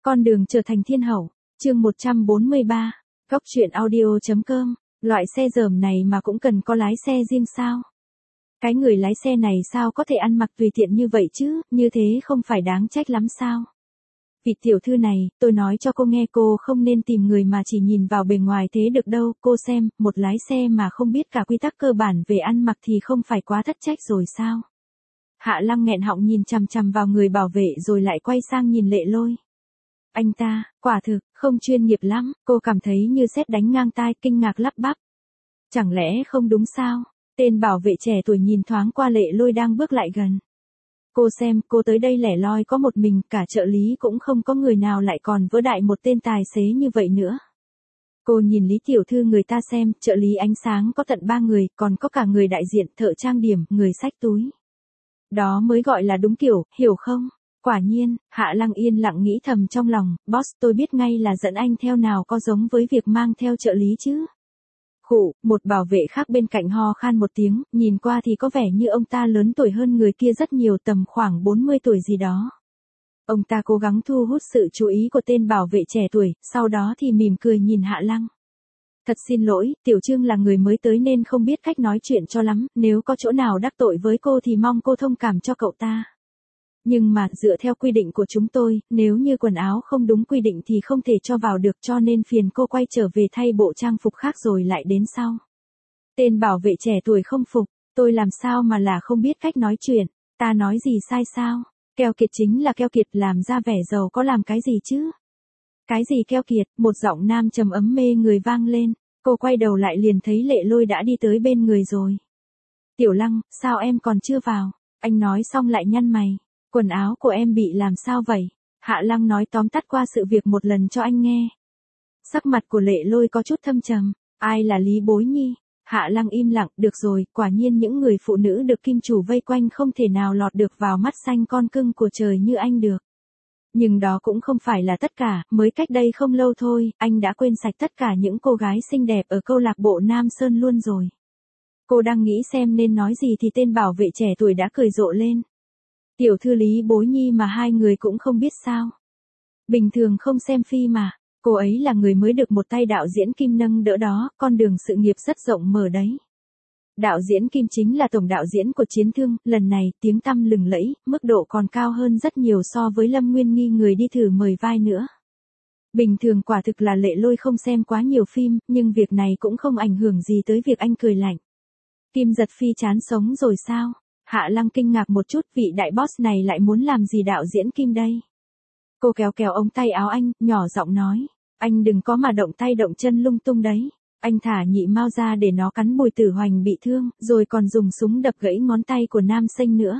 Con đường trở thành thiên hậu, chương 143, góc truyện audio.com, loại xe dởm này mà cũng cần có lái xe riêng sao? Cái người lái xe này sao có thể ăn mặc tùy tiện như vậy chứ, như thế không phải đáng trách lắm sao? Vị tiểu thư này, tôi nói cho cô nghe, cô không nên tìm người mà chỉ nhìn vào bề ngoài thế được đâu, cô xem, một lái xe mà không biết cả quy tắc cơ bản về ăn mặc thì không phải quá thất trách rồi sao? Hạ Lăng nghẹn họng nhìn chằm chằm vào người bảo vệ rồi lại quay sang nhìn Lệ Lôi. Anh ta, quả thực, không chuyên nghiệp lắm, cô cảm thấy như sét đánh ngang tai, kinh ngạc lắp bắp. Chẳng lẽ không đúng sao? Tên bảo vệ trẻ tuổi nhìn thoáng qua Lệ Lôi đang bước lại gần. Cô xem, cô tới đây lẻ loi có một mình, cả trợ lý cũng không có người nào, lại còn vỡ đại một tên tài xế như vậy nữa. Cô nhìn Lý tiểu thư người ta xem, trợ lý ánh sáng có tận 3 người, còn có cả người đại diện, thợ trang điểm, người xách túi. Đó mới gọi là đúng kiểu, hiểu không? Quả nhiên, Hạ Lăng yên lặng nghĩ thầm trong lòng, boss, tôi biết ngay là dẫn anh theo nào có giống với việc mang theo trợ lý chứ. Khụ, một bảo vệ khác bên cạnh ho khan một tiếng, nhìn qua thì có vẻ như ông ta lớn tuổi hơn người kia rất nhiều, tầm khoảng 40 tuổi gì đó. Ông ta cố gắng thu hút sự chú ý của tên bảo vệ trẻ tuổi, sau đó thì mỉm cười nhìn Hạ Lăng. Thật xin lỗi, Tiểu Trương là người mới tới nên không biết cách nói chuyện cho lắm, nếu có chỗ nào đắc tội với cô thì mong cô thông cảm cho cậu ta. Nhưng mà, dựa theo quy định của chúng tôi, nếu như quần áo không đúng quy định thì không thể cho vào được, cho nên phiền cô quay trở về thay bộ trang phục khác rồi lại đến sau. Tên bảo vệ trẻ tuổi không phục, tôi làm sao mà là không biết cách nói chuyện, ta nói gì sai sao? Keo kiệt chính là keo kiệt, làm ra vẻ giàu có làm cái gì chứ? Cái gì keo kiệt? Một giọng nam trầm ấm mê người vang lên, cô quay đầu lại liền thấy Lệ Lôi đã đi tới bên người rồi. Tiểu Lăng, sao em còn chưa vào? Anh nói xong lại nhăn mày. Quần áo của em bị làm sao vậy? Hạ Lăng nói tóm tắt qua sự việc một lần cho anh nghe. Sắc mặt của Lệ Lôi có chút thâm trầm. Ai là Lý Bối Nhi? Hạ Lăng im lặng, được rồi, quả nhiên những người phụ nữ được kim chủ vây quanh không thể nào lọt được vào mắt xanh con cưng của trời như anh được. Nhưng đó cũng không phải là tất cả, mới cách đây không lâu thôi, anh đã quên sạch tất cả những cô gái xinh đẹp ở câu lạc bộ Nam Sơn luôn rồi. Cô đang nghĩ xem nên nói gì thì tên bảo vệ trẻ tuổi đã cười rộ lên. Tiểu thư Lý Bối Nhi mà hai người cũng không biết sao? Bình thường không xem phim mà, cô ấy là người mới được một tay đạo diễn Kim nâng đỡ đó, con đường sự nghiệp rất rộng mở đấy. Đạo diễn Kim chính là tổng đạo diễn của Chiến Thương, lần này tiếng tăm lừng lẫy, mức độ còn cao hơn rất nhiều so với Lâm Nguyên Nghi người đi thử mời vai nữa. Bình thường quả thực là Lệ Lôi không xem quá nhiều phim, nhưng việc này cũng không ảnh hưởng gì tới việc anh cười lạnh. Kim Giật Phi chán sống rồi sao? Hạ Lăng kinh ngạc một chút, vị đại boss này lại muốn làm gì đạo diễn Kim đây? Cô kéo kéo ống tay áo anh, nhỏ giọng nói, anh đừng có mà động tay động chân lung tung đấy. Anh thả nhị mao ra để nó cắn Bùi Tử Hoành bị thương, rồi còn dùng súng đập gãy ngón tay của nam sinh nữa.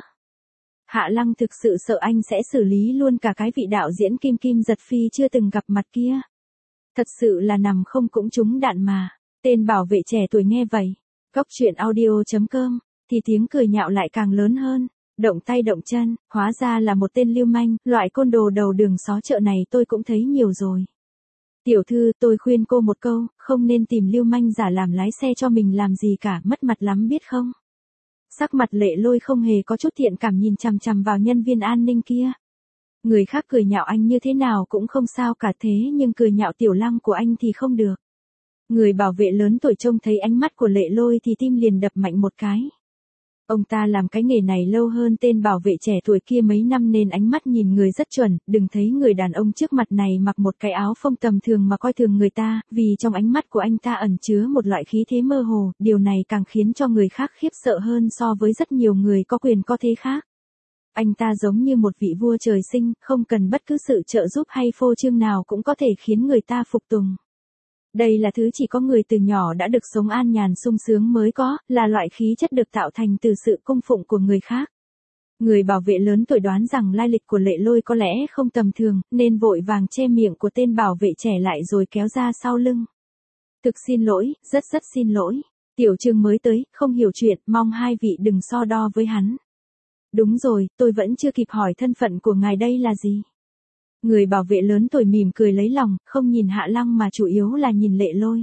Hạ Lăng thực sự sợ anh sẽ xử lý luôn cả cái vị đạo diễn Kim Kim Giật Phi chưa từng gặp mặt kia. Thật sự là nằm không cũng trúng đạn mà. Tên bảo vệ trẻ tuổi nghe vậy, góc truyện audio.com, thì tiếng cười nhạo lại càng lớn hơn. Động tay động chân, hóa ra là một tên lưu manh, loại côn đồ đầu đường xó chợ này tôi cũng thấy nhiều rồi. Tiểu thư, tôi khuyên cô một câu, không nên tìm lưu manh giả làm lái xe cho mình làm gì cả, mất mặt lắm biết không? Sắc mặt Lệ Lôi không hề có chút thiện cảm nhìn chằm chằm vào nhân viên an ninh kia. Người khác cười nhạo anh như thế nào cũng không sao cả, thế nhưng cười nhạo Tiểu Lăng của anh thì không được. Người bảo vệ lớn tuổi trông thấy ánh mắt của Lệ Lôi thì tim liền đập mạnh một cái. Ông ta làm cái nghề này lâu hơn tên bảo vệ trẻ tuổi kia mấy năm nên ánh mắt nhìn người rất chuẩn, đừng thấy người đàn ông trước mặt này mặc một cái áo phông tầm thường mà coi thường người ta, vì trong ánh mắt của anh ta ẩn chứa một loại khí thế mơ hồ, điều này càng khiến cho người khác khiếp sợ hơn so với rất nhiều người có quyền có thế khác. Anh ta giống như một vị vua trời sinh, không cần bất cứ sự trợ giúp hay phô trương nào cũng có thể khiến người ta phục tùng. Đây là thứ chỉ có người từ nhỏ đã được sống an nhàn sung sướng mới có, là loại khí chất được tạo thành từ sự cung phụng của người khác. Người bảo vệ lớn tuổi đoán rằng lai lịch của Lệ Lôi có lẽ không tầm thường, nên vội vàng che miệng của tên bảo vệ trẻ lại rồi kéo ra sau lưng. Thực xin lỗi, rất xin lỗi. Tiểu Trương mới tới, không hiểu chuyện, mong hai vị đừng so đo với hắn. Đúng rồi, tôi vẫn chưa kịp hỏi thân phận của ngài đây là gì. Người bảo vệ lớn tuổi mỉm cười lấy lòng, không nhìn Hạ Lăng mà chủ yếu là nhìn Lệ Lôi.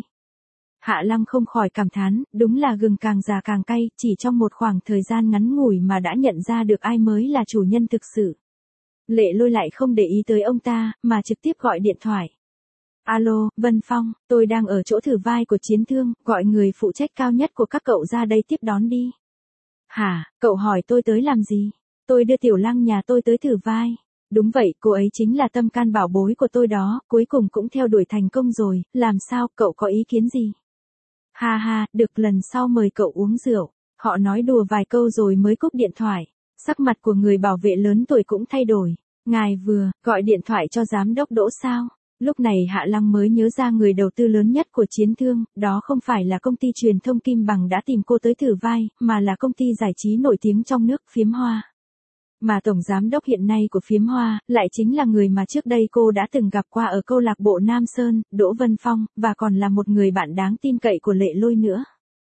Hạ Lăng không khỏi cảm thán, đúng là gừng càng già càng cay, chỉ trong một khoảng thời gian ngắn ngủi mà đã nhận ra được ai mới là chủ nhân thực sự. Lệ Lôi lại không để ý tới ông ta, mà trực tiếp gọi điện thoại. Alo, Vân Phong, tôi đang ở chỗ thử vai của Chiến Thương, gọi người phụ trách cao nhất của các cậu ra đây tiếp đón đi. Hả, cậu hỏi tôi tới làm gì? Tôi đưa Tiểu Lăng nhà tôi tới thử vai. Đúng vậy, cô ấy chính là tâm can bảo bối của tôi đó, cuối cùng cũng theo đuổi thành công rồi, làm sao, cậu có ý kiến gì? Ha ha, được, lần sau mời cậu uống rượu. Họ nói đùa vài câu rồi mới cúp điện thoại. Sắc mặt của người bảo vệ lớn tuổi cũng thay đổi. Ngài vừa gọi điện thoại cho giám đốc Đỗ sao? Lúc này Hạ Lăng mới nhớ ra người đầu tư lớn nhất của Chiến Thương, đó không phải là công ty truyền thông Kim Bằng đã tìm cô tới thử vai, mà là công ty giải trí nổi tiếng trong nước Phiếm Hoa. Mà tổng giám đốc hiện nay của Phiếm Hoa, lại chính là người mà trước đây cô đã từng gặp qua ở câu lạc bộ Nam Sơn, Đỗ Vân Phong, và còn là một người bạn đáng tin cậy của Lệ Lôi nữa.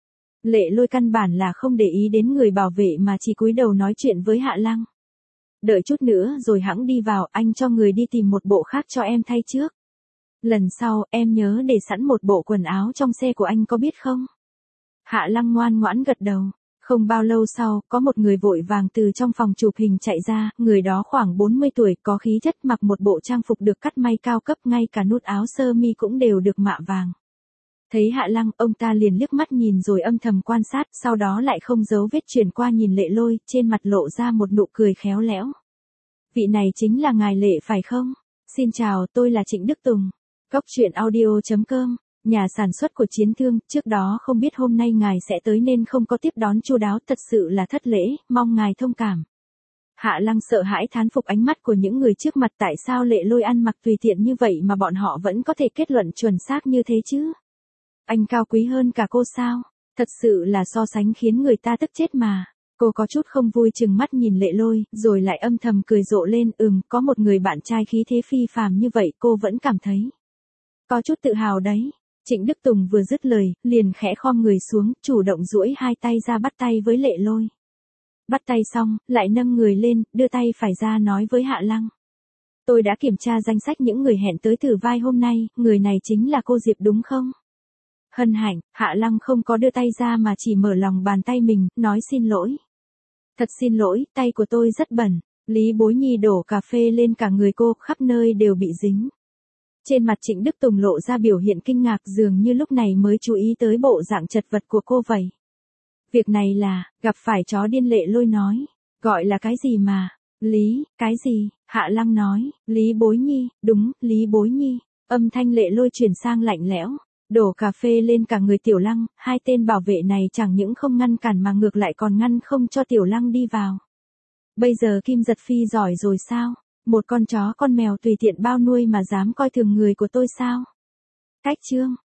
Lệ Lôi căn bản là không để ý đến người bảo vệ mà chỉ cúi đầu nói chuyện với Hạ Lăng. Đợi chút nữa rồi hẵng đi vào, anh cho người đi tìm một bộ khác cho em thay trước. Lần sau, em nhớ để sẵn một bộ quần áo trong xe của anh có biết không? Hạ Lăng ngoan ngoãn gật đầu. Không bao lâu sau, có một người vội vàng từ trong phòng chụp hình chạy ra, người đó khoảng 40 tuổi, có khí chất, mặc một bộ trang phục được cắt may cao cấp, ngay cả nút áo sơ mi cũng đều được mạ vàng. Thấy Hạ Lăng, ông ta liền liếc mắt nhìn rồi âm thầm quan sát, sau đó lại không giấu vết chuyển qua nhìn Lệ Lôi, trên mặt lộ ra một nụ cười khéo léo. Vị này chính là ngài Lệ phải không? Xin chào, tôi là Trịnh Đức Tùng. Cóc truyện audio.com, nhà sản xuất của Chiến Thương, trước đó không biết hôm nay ngài sẽ tới nên không có tiếp đón chu đáo, thật sự là thất lễ, mong ngài thông cảm. Hạ Lăng sợ hãi thán phục ánh mắt của những người trước mặt, tại sao Lệ Lôi ăn mặc tùy tiện như vậy mà bọn họ vẫn có thể kết luận chuẩn xác như thế chứ? Anh cao quý hơn cả cô sao? Thật sự là so sánh khiến người ta tức chết mà. Cô có chút không vui chừng mắt nhìn Lệ Lôi, rồi lại âm thầm cười rộ lên, có một người bạn trai khí thế phi phàm như vậy cô vẫn cảm thấy có chút tự hào đấy. Trịnh Đức Tùng vừa dứt lời, liền khẽ khom người xuống, chủ động duỗi hai tay ra bắt tay với Lệ Lôi. Bắt tay xong, lại nâng người lên, đưa tay phải ra nói với Hạ Lăng. Tôi đã kiểm tra danh sách những người hẹn tới thử vai hôm nay, người này chính là cô Diệp đúng không? Hân hạnh, Hạ Lăng không có đưa tay ra mà chỉ mở lòng bàn tay mình, nói xin lỗi. Thật xin lỗi, tay của tôi rất bẩn. Lý Bối Nhi đổ cà phê lên cả người cô, khắp nơi đều bị dính. Trên mặt Trịnh Đức Tùng lộ ra biểu hiện kinh ngạc, dường như lúc này mới chú ý tới bộ dạng chật vật của cô vậy. Việc này là, gặp phải chó điên, Lệ Lôi nói. Gọi là cái gì mà? Lý, cái gì? Hạ Lăng nói, Lý Bối Nhi, đúng, Lý Bối Nhi. Âm thanh Lệ Lôi chuyển sang lạnh lẽo. Đổ cà phê lên cả người Tiểu Lăng, hai tên bảo vệ này chẳng những không ngăn cản mà ngược lại còn ngăn không cho Tiểu Lăng đi vào. Bây giờ Kim Giật Phi giỏi rồi sao? Một con chó con mèo tùy tiện bao nuôi mà dám coi thường người của tôi sao? Cách chương